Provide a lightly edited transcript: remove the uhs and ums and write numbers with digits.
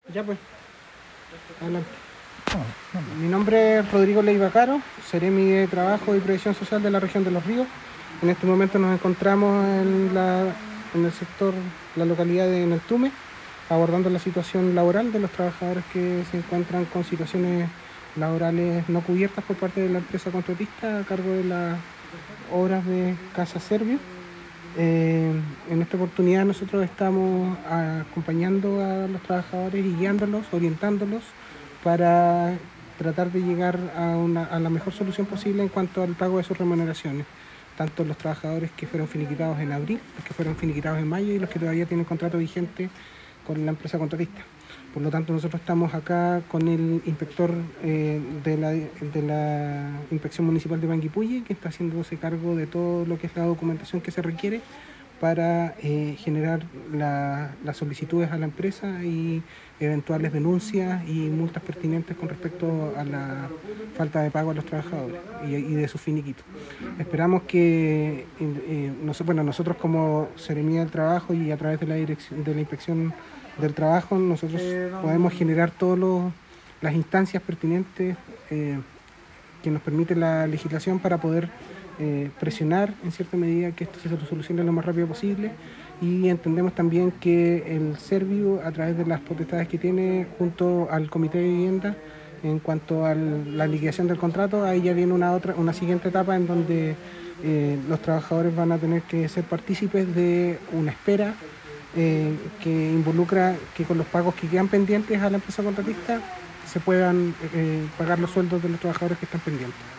Ya pues, adelante. Mi nombre es Rodrigo Leiva Caro, seremi de Trabajo y Previsión Social de la región de Los Ríos. En este momento nos encontramos en el sector, la localidad de Neltume, abordando la situación laboral de los trabajadores que se encuentran con situaciones laborales no cubiertas por parte de la empresa contratista a cargo de las obras de Casa Servio. En esta oportunidad nosotros estamos acompañando a los trabajadores y guiándolos, orientándolos para tratar de llegar a la mejor solución posible en cuanto al pago de sus remuneraciones, tanto los trabajadores que fueron finiquitados en abril, los que fueron finiquitados en mayo y los que todavía tienen contrato vigente con la empresa contratista. Por lo tanto, nosotros estamos acá con el inspector de la Inspección Municipal de Panguipulli, que está haciéndose cargo de todo lo que es la documentación que se requiere para generar las solicitudes a la empresa y eventuales denuncias y multas pertinentes con respecto a la falta de pago a los trabajadores y de sus finiquitos. Esperamos que nosotros como Seremí del Trabajo y a través de la Inspección del Trabajo, nosotros podemos generar todas las instancias pertinentes que nos permite la legislación para poder presionar en cierta medida que esto se solucione lo más rápido posible, y entendemos también que el Servio, a través de las potestades que tiene junto al Comité de Vivienda en cuanto a la liquidación del contrato, ahí ya viene una siguiente etapa en donde los trabajadores van a tener que ser partícipes de una espera que involucra que con los pagos que quedan pendientes a la empresa contratista se puedan pagar los sueldos de los trabajadores que están pendientes.